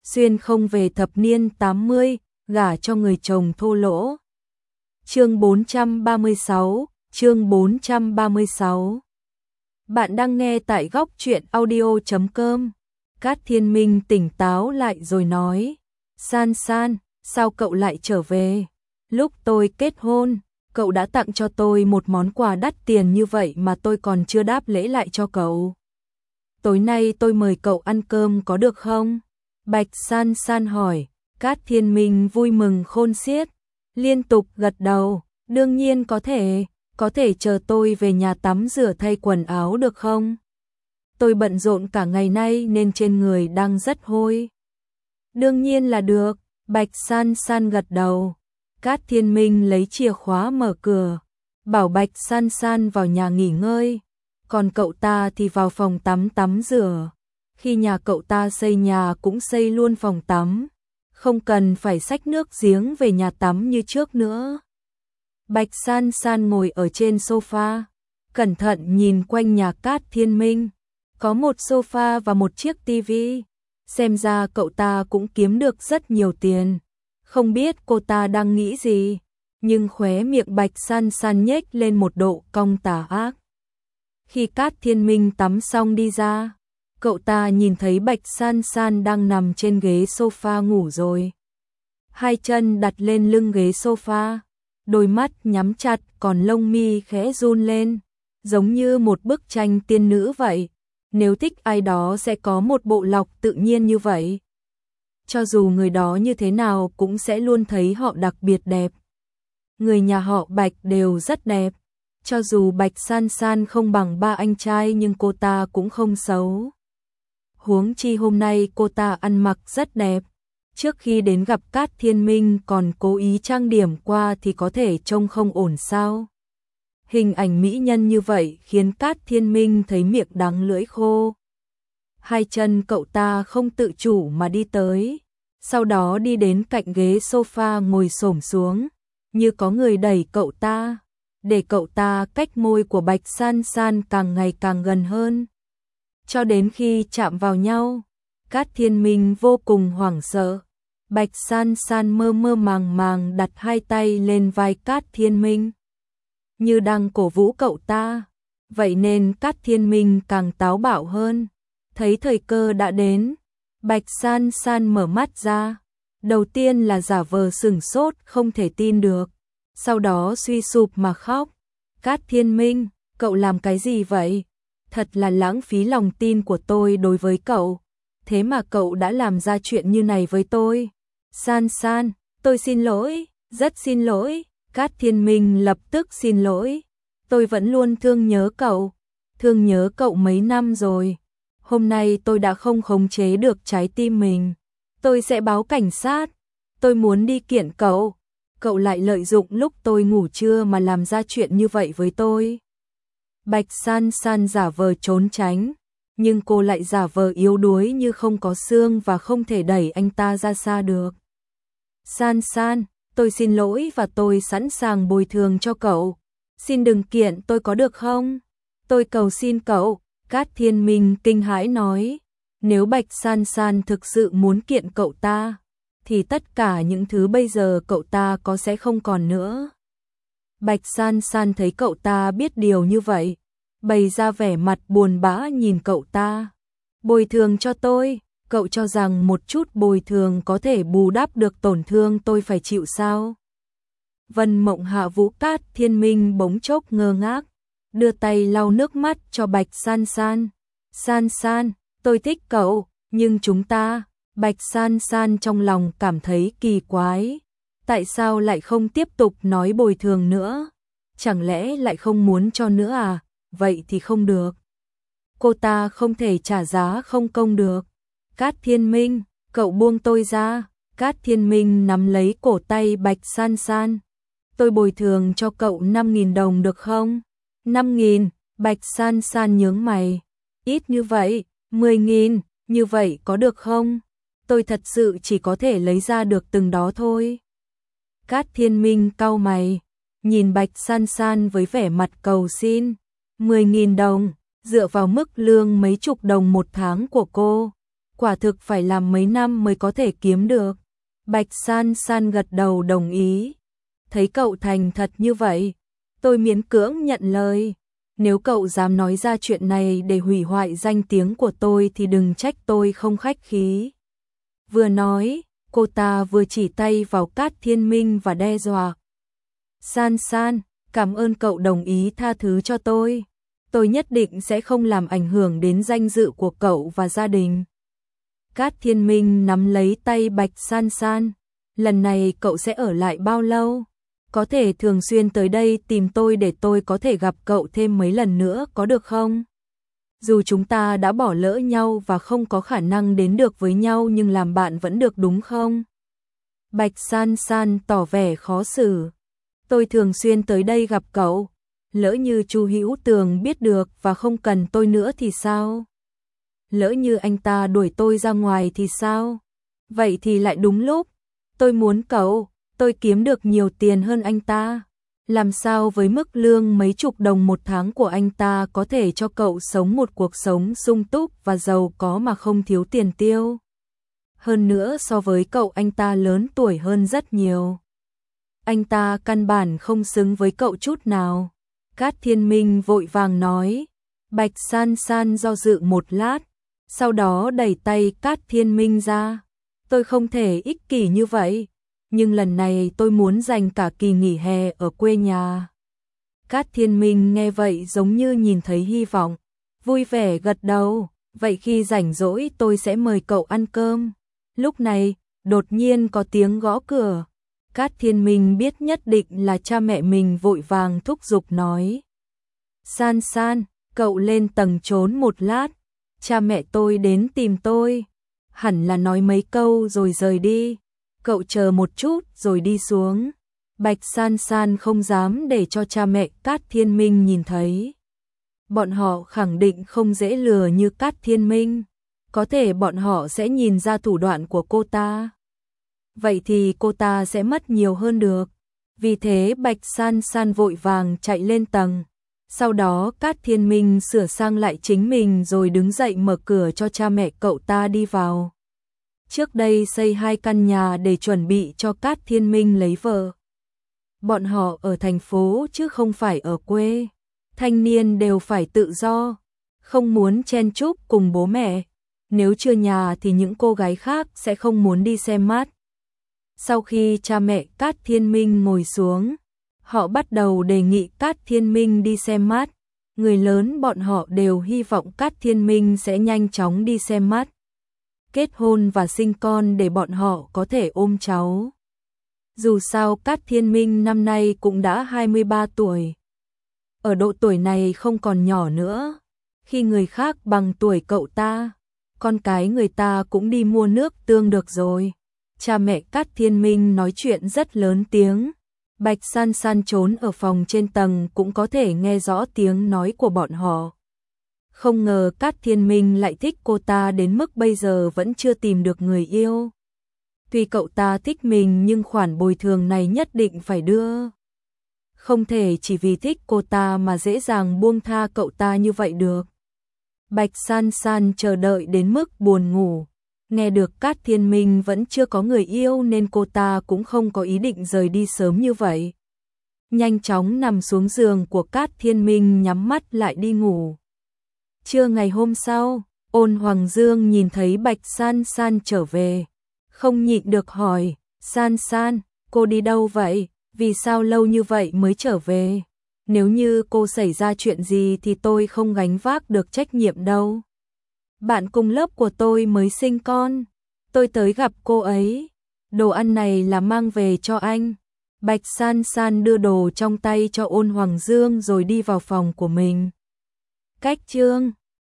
xuyên không về thập niên 80, gả cho người chồng thô lỗ. Chương 436. Bạn đang nghe tại góc truyện audio.com. Cát Thiên Minh tỉnh táo lại rồi nói, San San, sao cậu lại trở về? Lúc tôi kết hôn, cậu đã tặng cho tôi một món quà đắt tiền như vậy mà tôi còn chưa đáp lễ lại cho cậu. Tối nay tôi mời cậu ăn cơm có được không? Bạch San San hỏi. Cát Thiên Minh vui mừng khôn xiết, liên tục gật đầu, đương nhiên có thể chờ tôi về nhà tắm rửa thay quần áo được không? Tôi bận rộn cả ngày nay nên trên người đang rất hôi. Đương nhiên là được, Bạch San San gật đầu. Cát Thiên Minh lấy chìa khóa mở cửa, bảo Bạch San San vào nhà nghỉ ngơi, còn cậu ta thì vào phòng tắm rửa. Khi nhà cậu ta xây nhà cũng xây luôn phòng tắm, không cần phải xách nước giếng về nhà tắm như trước nữa. Bạch San San ngồi ở trên sofa, cẩn thận nhìn quanh nhà Cát Thiên Minh. Có một sofa và một chiếc tivi. Xem ra cậu ta cũng kiếm được rất nhiều tiền. Không biết cô ta đang nghĩ gì, nhưng khóe miệng Bạch San San nhếch lên một độ cong tà ác. Khi Cát Thiên Minh tắm xong đi ra, cậu ta nhìn thấy Bạch San San đang nằm trên ghế sofa ngủ rồi. Hai chân đặt lên lưng ghế sofa, đôi mắt nhắm chặt còn lông mi khẽ run lên, giống như một bức tranh tiên nữ vậy. Nếu thích ai đó sẽ có một bộ lọc tự nhiên như vậy. Cho dù người đó như thế nào cũng sẽ luôn thấy họ đặc biệt đẹp. Người nhà họ Bạch đều rất đẹp. Cho dù Bạch San San không bằng ba anh trai nhưng cô ta cũng không xấu. Huống chi hôm nay cô ta ăn mặc rất đẹp. Trước khi đến gặp Cát Thiên Minh còn cố ý trang điểm qua thì có thể trông không ổn sao. Hình ảnh mỹ nhân như vậy khiến Cát Thiên Minh thấy miệng đắng lưỡi khô. Hai chân cậu ta không tự chủ mà đi tới, sau đó đi đến cạnh ghế sofa ngồi xổm xuống, như có người đẩy cậu ta, để cậu ta cách môi của Bạch San San càng ngày càng gần hơn. Cho đến khi chạm vào nhau, Cát Thiên Minh vô cùng hoảng sợ. Bạch San San mơ mơ màng màng đặt hai tay lên vai Cát Thiên Minh, như đang cổ vũ cậu ta. Vậy nên Cát Thiên Minh càng táo bạo hơn. Thấy thời cơ đã đến, Bạch San San mở mắt ra. Đầu tiên là giả vờ sửng sốt không thể tin được, sau đó suy sụp mà khóc. Cát Thiên Minh, cậu làm cái gì vậy? Thật là lãng phí lòng tin của tôi đối với cậu. Thế mà cậu đã làm ra chuyện như này với tôi. San San, tôi xin lỗi, rất xin lỗi. Cát Thiên Minh lập tức xin lỗi. Tôi vẫn luôn thương nhớ cậu mấy năm rồi. Hôm nay tôi đã không khống chế được trái tim mình. Tôi sẽ báo cảnh sát. Tôi muốn đi kiện cậu. Cậu lại lợi dụng lúc tôi ngủ trưa mà làm ra chuyện như vậy với tôi. Bạch San San giả vờ trốn tránh, nhưng cô lại giả vờ yếu đuối như không có xương và không thể đẩy anh ta ra xa được. San San, tôi xin lỗi và tôi sẵn sàng bồi thường cho cậu. Xin đừng kiện tôi có được không? Tôi cầu xin cậu. Cát Thiên Minh kinh hãi nói. Nếu Bạch San San thực sự muốn kiện cậu ta, thì tất cả những thứ bây giờ cậu ta có sẽ không còn nữa. Bạch San San thấy cậu ta biết điều như vậy, bày ra vẻ mặt buồn bã nhìn cậu ta. Bồi thường cho tôi, cậu cho rằng một chút bồi thường có thể bù đắp được tổn thương tôi phải chịu sao? Vân Mộng Hạ Vũ. Cát Thiên Minh bỗng chốc ngơ ngác, đưa tay lau nước mắt cho Bạch San San. San San, tôi thích cậu, nhưng chúng ta... Bạch San San trong lòng cảm thấy kỳ quái. Tại sao lại không tiếp tục nói bồi thường nữa? Chẳng lẽ lại không muốn cho nữa à? Vậy thì không được. Cô ta không thể trả giá không công được. Cát Thiên Minh, cậu buông tôi ra. Cát Thiên Minh nắm lấy cổ tay Bạch San San. Tôi bồi thường cho cậu 5.000 đồng được không? 5.000, Bạch San San nhướng mày. Ít như vậy, 10.000, như vậy có được không? Tôi thật sự chỉ có thể lấy ra được từng đó thôi. Cát Thiên Minh cau mày, nhìn Bạch San San với vẻ mặt cầu xin. 10.000 đồng, dựa vào mức lương mấy chục đồng một tháng của cô, quả thực phải làm mấy năm mới có thể kiếm được. Bạch San San gật đầu đồng ý. Thấy cậu thành thật như vậy, tôi miễn cưỡng nhận lời. Nếu cậu dám nói ra chuyện này để hủy hoại danh tiếng của tôi thì đừng trách tôi không khách khí. Vừa nói, cô ta vừa chỉ tay vào Cát Thiên Minh và đe dọa. San San, cảm ơn cậu đồng ý tha thứ cho tôi. Tôi nhất định sẽ không làm ảnh hưởng đến danh dự của cậu và gia đình. Cát Thiên Minh nắm lấy tay Bạch San San. Lần này cậu sẽ ở lại bao lâu? Có thể thường xuyên tới đây tìm tôi để tôi có thể gặp cậu thêm mấy lần nữa có được không? Dù chúng ta đã bỏ lỡ nhau và không có khả năng đến được với nhau nhưng làm bạn vẫn được đúng không? Bạch San San tỏ vẻ khó xử. Tôi thường xuyên tới đây gặp cậu. Lỡ như Chu Hữu Tường biết được và không cần tôi nữa thì sao? Lỡ như anh ta đuổi tôi ra ngoài thì sao? Vậy thì lại đúng lúc. Tôi muốn cậu, tôi kiếm được nhiều tiền hơn anh ta. Làm sao với mức lương mấy chục đồng một tháng của anh ta có thể cho cậu sống một cuộc sống sung túc và giàu có mà không thiếu tiền tiêu? Hơn nữa so với cậu anh ta lớn tuổi hơn rất nhiều. Anh ta căn bản không xứng với cậu chút nào. Cát Thiên Minh vội vàng nói. Bạch San San do dự một lát, sau đó đẩy tay Cát Thiên Minh ra. Tôi không thể ích kỷ như vậy, nhưng lần này tôi muốn dành cả kỳ nghỉ hè ở quê nhà. Cát Thiên Minh nghe vậy giống như nhìn thấy hy vọng, vui vẻ gật đầu. Vậy khi rảnh rỗi tôi sẽ mời cậu ăn cơm. Lúc này, đột nhiên có tiếng gõ cửa. Cát Thiên Minh biết nhất định là cha mẹ mình vội vàng thúc giục nói. San San, cậu lên tầng trốn một lát. Cha mẹ tôi đến tìm tôi. Hẳn là nói mấy câu rồi rời đi. Cậu chờ một chút rồi đi xuống. Bạch San San không dám để cho cha mẹ Cát Thiên Minh nhìn thấy. Bọn họ khẳng định không dễ lừa như Cát Thiên Minh. Có thể bọn họ sẽ nhìn ra thủ đoạn của cô ta. Vậy thì cô ta sẽ mất nhiều hơn được. Vì thế Bạch San San vội vàng chạy lên tầng. Sau đó Cát Thiên Minh sửa sang lại chính mình rồi đứng dậy mở cửa cho cha mẹ cậu ta đi vào. Trước đây xây 2 căn nhà để chuẩn bị cho Cát Thiên Minh lấy vợ. Bọn họ ở thành phố chứ không phải ở quê. Thanh niên đều phải tự do, không muốn chen chúc cùng bố mẹ. Nếu chưa nhà thì những cô gái khác sẽ không muốn đi xem mắt. Sau khi cha mẹ Cát Thiên Minh ngồi xuống, họ bắt đầu đề nghị Cát Thiên Minh đi xem mắt. Người lớn bọn họ đều hy vọng Cát Thiên Minh sẽ nhanh chóng đi xem mắt, kết hôn và sinh con để bọn họ có thể ôm cháu. Dù sao Cát Thiên Minh năm nay cũng đã 23 tuổi. Ở độ tuổi này không còn nhỏ nữa. Khi người khác bằng tuổi cậu ta, con cái người ta cũng đi mua nước tương được rồi. Cha mẹ Cát Thiên Minh nói chuyện rất lớn tiếng. Bạch San San trốn ở phòng trên tầng cũng có thể nghe rõ tiếng nói của bọn họ. Không ngờ Cát Thiên Minh lại thích cô ta đến mức bây giờ vẫn chưa tìm được người yêu. Tuy cậu ta thích mình nhưng khoản bồi thường này nhất định phải đưa. Không thể chỉ vì thích cô ta mà dễ dàng buông tha cậu ta như vậy được. Bạch San San chờ đợi đến mức buồn ngủ. Nghe được Cát Thiên Minh vẫn chưa có người yêu nên cô ta cũng không có ý định rời đi sớm như vậy. Nhanh chóng nằm xuống giường của Cát Thiên Minh nhắm mắt lại đi ngủ. Trưa ngày hôm sau, Ôn Hoàng Dương nhìn thấy Bạch San San trở về. Không nhịn được hỏi, San San, cô đi đâu vậy? Vì sao lâu như vậy mới trở về? Nếu như cô xảy ra chuyện gì thì tôi không gánh vác được trách nhiệm đâu. Bạn cùng lớp của tôi mới sinh con. Tôi tới gặp cô ấy. Đồ ăn này là mang về cho anh. Bạch San San đưa đồ trong tay cho Ôn Hoàng Dương rồi đi vào phòng của mình. Cách chương